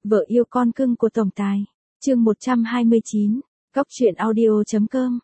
Vợ yêu con cưng của tổng tài. Chương 129. Góc truyện audio.com.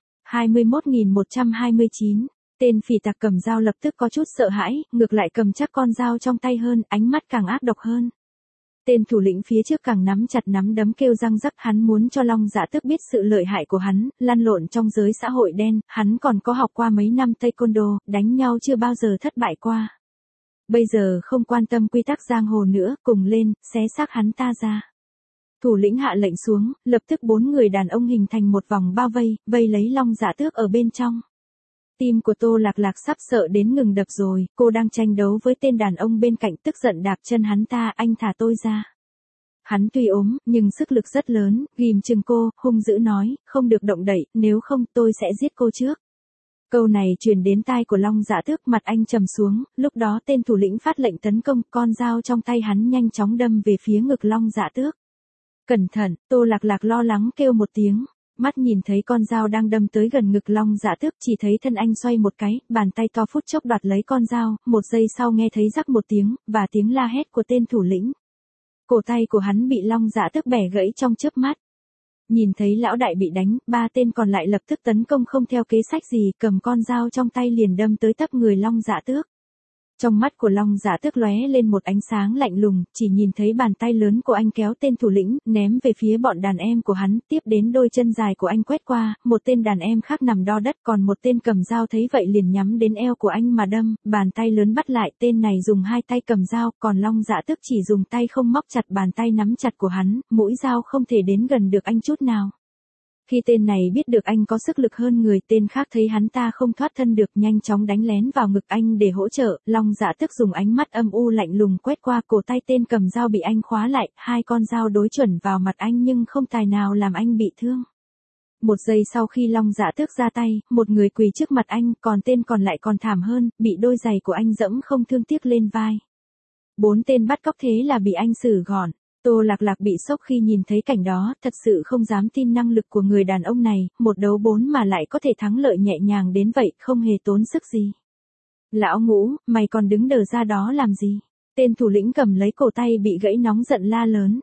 21.129. Tên phỉ tặc cầm dao lập tức có chút sợ hãi, ngược lại cầm chắc con dao trong tay hơn, ánh mắt càng ác độc hơn. Tên thủ lĩnh phía trước càng nắm chặt nắm đấm kêu răng rắc, hắn muốn cho Long Dạ Tước biết sự lợi hại của hắn, lăn lộn trong giới xã hội đen, hắn còn có học qua mấy năm taekwondo, đánh nhau chưa bao giờ thất bại qua. Bây giờ không quan tâm quy tắc giang hồ nữa, cùng lên, xé xác hắn ta ra. Thủ lĩnh hạ lệnh xuống, lập tức 4 người đàn ông hình thành một vòng bao vây, vây lấy Long Dạ Tước ở bên trong. Tim của Tô Lạc Lạc sắp sợ đến ngừng đập rồi, cô đang tranh đấu với tên đàn ông bên cạnh, tức giận đạp chân hắn ta, anh thả tôi ra. Hắn tuy ốm, nhưng sức lực rất lớn, ghim chừng cô, hung dữ nói, không được động đậy, nếu không tôi sẽ giết cô trước. Câu này truyền đến tai của Long Dạ Tước, mặt anh trầm xuống, lúc đó tên thủ lĩnh phát lệnh tấn công, con dao trong tay hắn nhanh chóng đâm về phía ngực Long Dạ Tước. Cẩn thận, Tô Lạc Lạc lo lắng kêu một tiếng. Mắt nhìn thấy con dao đang đâm tới gần ngực Long Dạ Tước, chỉ thấy thân anh xoay một cái, bàn tay to phút chốc đoạt lấy con dao, một giây sau nghe thấy rắc một tiếng, và tiếng la hét của tên thủ lĩnh. Cổ tay của hắn bị Long Dạ Tước bẻ gãy trong chớp mắt. Nhìn thấy lão đại bị đánh, 3 tên còn lại lập tức tấn công không theo kế sách gì, cầm con dao trong tay liền đâm tới tấp người Long Dạ Tước. Trong mắt của Long Dạ Tước lóe lên một ánh sáng lạnh lùng, chỉ nhìn thấy bàn tay lớn của anh kéo tên thủ lĩnh, ném về phía bọn đàn em của hắn, tiếp đến đôi chân dài của anh quét qua, một tên đàn em khác nằm đo đất, còn một tên cầm dao thấy vậy liền nhắm đến eo của anh mà đâm, bàn tay lớn bắt lại, tên này dùng 2 tay cầm dao, còn Long Dạ Tước chỉ dùng tay không móc chặt bàn tay nắm chặt của hắn, mũi dao không thể đến gần được anh chút nào. Khi tên này biết được anh có sức lực hơn người, tên khác thấy hắn ta không thoát thân được, nhanh chóng đánh lén vào ngực anh để hỗ trợ, Long Dạ Tước dùng ánh mắt âm u lạnh lùng quét qua, cổ tay tên cầm dao bị anh khóa lại, 2 con dao đối chuẩn vào mặt anh nhưng không tài nào làm anh bị thương. Một giây sau khi Long Dạ Tước ra tay, một người quỳ trước mặt anh, còn tên còn lại còn thảm hơn, bị đôi giày của anh dẫm không thương tiếc lên vai. 4 tên bắt cóc thế là bị anh xử gọn. Tô Lạc Lạc bị sốc khi nhìn thấy cảnh đó, thật sự không dám tin năng lực của người đàn ông này, 1 đấu 4 mà lại có thể thắng lợi nhẹ nhàng đến vậy, không hề tốn sức gì. Lão Ngũ, mày còn đứng đờ ra đó làm gì? Tên thủ lĩnh cầm lấy cổ tay bị gãy nóng giận la lớn.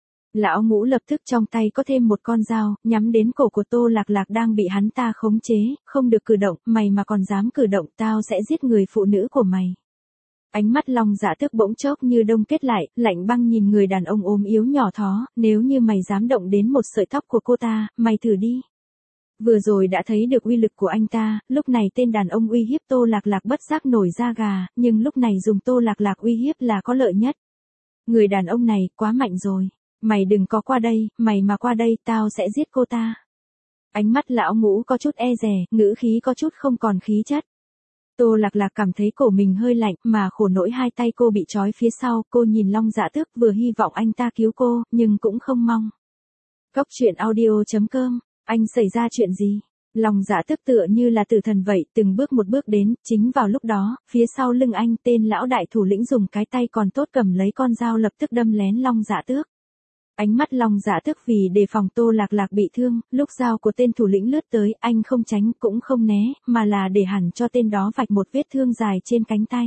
Lão Ngũ lập tức trong tay có thêm một con dao, nhắm đến cổ của Tô Lạc Lạc đang bị hắn ta khống chế, không được cử động, mày mà còn dám cử động tao sẽ giết người phụ nữ của mày. Ánh mắt Long Dạ Tước bỗng chốc như đông kết lại, lạnh băng nhìn người đàn ông ốm yếu nhỏ thó, nếu như mày dám động đến một sợi tóc của cô ta, mày thử đi. Vừa rồi đã thấy được uy lực của anh ta, lúc này tên đàn ông uy hiếp Tô Lạc Lạc bất giác nổi da gà, nhưng lúc này dùng Tô Lạc Lạc uy hiếp là có lợi nhất. Người đàn ông này quá mạnh rồi, mày đừng có qua đây, mày mà qua đây tao sẽ giết cô ta. Ánh mắt Lão Ngũ có chút e dè, ngữ khí có chút không còn khí chất. Tô Lạc Lạc cảm thấy cổ mình hơi lạnh, mà khổ nỗi 2 tay cô bị trói phía sau, cô nhìn Long Dạ Tước vừa hy vọng anh ta cứu cô, nhưng cũng không mong. Góc truyện audio.com. Anh xảy ra chuyện gì? Long Dạ Tước tựa như là tử thần vậy, từng bước một bước đến, chính vào lúc đó, phía sau lưng anh, tên lão đại thủ lĩnh dùng cái tay còn tốt cầm lấy con dao lập tức đâm lén Long Dạ Tước. Ánh mắt Long Dạ Tước vì đề phòng Tô Lạc Lạc bị thương, lúc dao của tên thủ lĩnh lướt tới, anh không tránh cũng không né, mà là để hẳn cho tên đó vạch một vết thương dài trên cánh tay.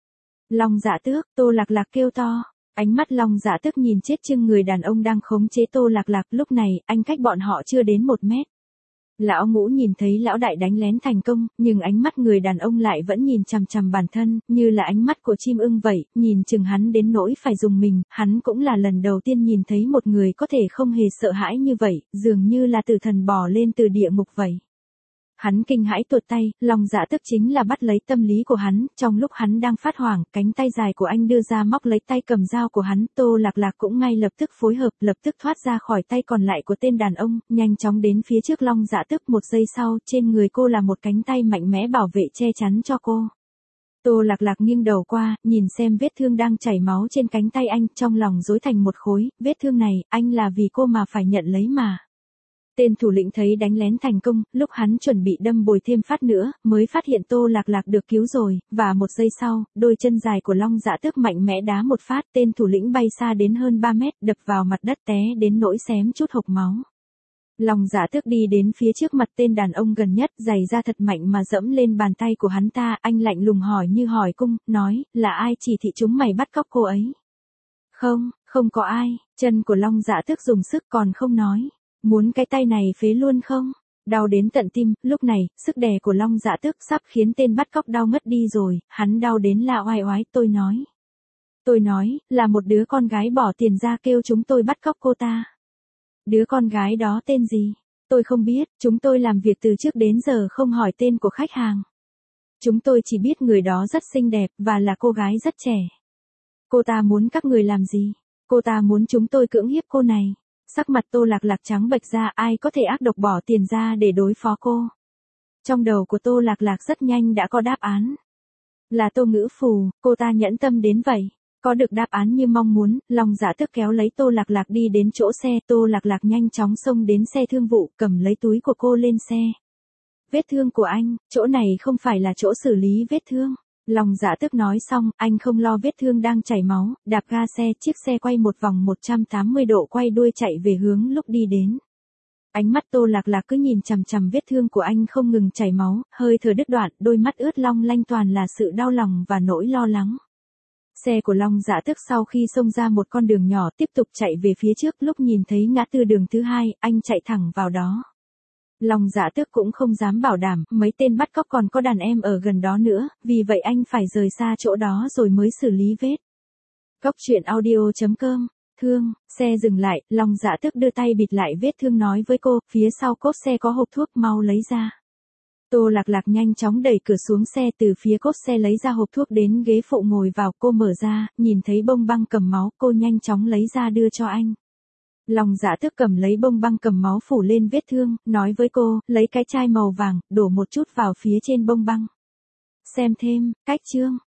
Long Dạ Tước, Tô Lạc Lạc kêu to. Ánh mắt Long Dạ Tước nhìn chết chưng người đàn ông đang khống chế Tô Lạc Lạc, lúc này, anh cách bọn họ chưa đến 1 mét. Lão Ngũ nhìn thấy lão đại đánh lén thành công, nhưng ánh mắt người đàn ông lại vẫn nhìn chằm chằm bản thân, như là ánh mắt của chim ưng vậy, nhìn chừng hắn đến nỗi phải dùng mình, hắn cũng là lần đầu tiên nhìn thấy một người có thể không hề sợ hãi như vậy, dường như là tử thần bò lên từ địa ngục vậy. Hắn kinh hãi tuột tay, Long Dạ Tước chính là bắt lấy tâm lý của hắn, trong lúc hắn đang phát hoảng, cánh tay dài của anh đưa ra móc lấy tay cầm dao của hắn, Tô Lạc Lạc cũng ngay lập tức phối hợp, lập tức thoát ra khỏi tay còn lại của tên đàn ông, nhanh chóng đến phía trước Long Dạ Tước, 1 giây sau, trên người cô là một cánh tay mạnh mẽ bảo vệ che chắn cho cô. Tô Lạc Lạc nghiêng đầu qua, nhìn xem vết thương đang chảy máu trên cánh tay anh, trong lòng rối thành một khối, vết thương này, anh là vì cô mà phải nhận lấy mà. Tên thủ lĩnh thấy đánh lén thành công, lúc hắn chuẩn bị đâm bồi thêm phát nữa, mới phát hiện Tô Lạc Lạc được cứu rồi, và 1 giây sau, đôi chân dài của Long Dạ Tước mạnh mẽ đá một phát, tên thủ lĩnh bay xa đến hơn 3 mét, đập vào mặt đất té đến nỗi xém chút hộc máu. Long Dạ Tước đi đến phía trước mặt tên đàn ông gần nhất, giày ra thật mạnh mà dẫm lên bàn tay của hắn ta, anh lạnh lùng hỏi như hỏi cung, nói, là ai chỉ thị chúng mày bắt cóc cô ấy? Không có ai, chân của Long Dạ Tước dùng sức còn không nói. Muốn cái tay này phế luôn không? Đau đến tận tim, lúc này, sức đè của Long Dạ Tước sắp khiến tên bắt cóc đau mất đi rồi, hắn đau đến là oai oái, Tôi nói, là một đứa con gái bỏ tiền ra kêu chúng tôi bắt cóc cô ta. Đứa con gái đó tên gì? Tôi không biết, chúng tôi làm việc từ trước đến giờ không hỏi tên của khách hàng. Chúng tôi chỉ biết người đó rất xinh đẹp và là cô gái rất trẻ. Cô ta muốn các người làm gì? Cô ta muốn chúng tôi cưỡng hiếp cô này. Sắc mặt Tô Lạc Lạc trắng bệch ra, ai có thể ác độc bỏ tiền ra để đối phó cô. Trong đầu của Tô Lạc Lạc rất nhanh đã có đáp án. Là Tô Ngữ Phù, cô ta nhẫn tâm đến vậy. Có được đáp án như mong muốn, Long Dạ Tước kéo lấy Tô Lạc Lạc đi đến chỗ xe. Tô Lạc Lạc nhanh chóng xông đến xe thương vụ, cầm lấy túi của cô lên xe. Vết thương của anh, chỗ này không phải là chỗ xử lý vết thương. Long Dạ Tước nói xong, anh không lo vết thương đang chảy máu, đạp ga xe, chiếc xe quay một vòng 180 độ quay đuôi chạy về hướng lúc đi đến. Ánh mắt Tô Lạc Lạc cứ nhìn chằm chằm vết thương của anh không ngừng chảy máu, hơi thở đứt đoạn, đôi mắt ướt long lanh toàn là sự đau lòng và nỗi lo lắng. Xe của Long Dạ Tước sau khi xông ra một con đường nhỏ tiếp tục chạy về phía trước, lúc nhìn thấy ngã tư đường thứ hai, anh chạy thẳng vào đó. Long Dạ Tước cũng không dám bảo đảm, mấy tên bắt cóc còn có đàn em ở gần đó nữa, vì vậy anh phải rời xa chỗ đó rồi mới xử lý vết. Cóc truyện audio.com. Thương, xe dừng lại, Long Dạ Tước đưa tay bịt lại vết thương nói với cô, phía sau cốp xe có hộp thuốc, mau lấy ra. Tô Lạc Lạc nhanh chóng đẩy cửa xuống xe, từ phía cốp xe lấy ra hộp thuốc đến ghế phụ ngồi vào, cô mở ra, nhìn thấy bông băng cầm máu, cô nhanh chóng lấy ra đưa cho anh. Long Dạ Tước cầm lấy bông băng cầm máu phủ lên vết thương, nói với cô, lấy cái chai màu vàng, đổ một chút vào phía trên bông băng. Xem thêm, cách chương.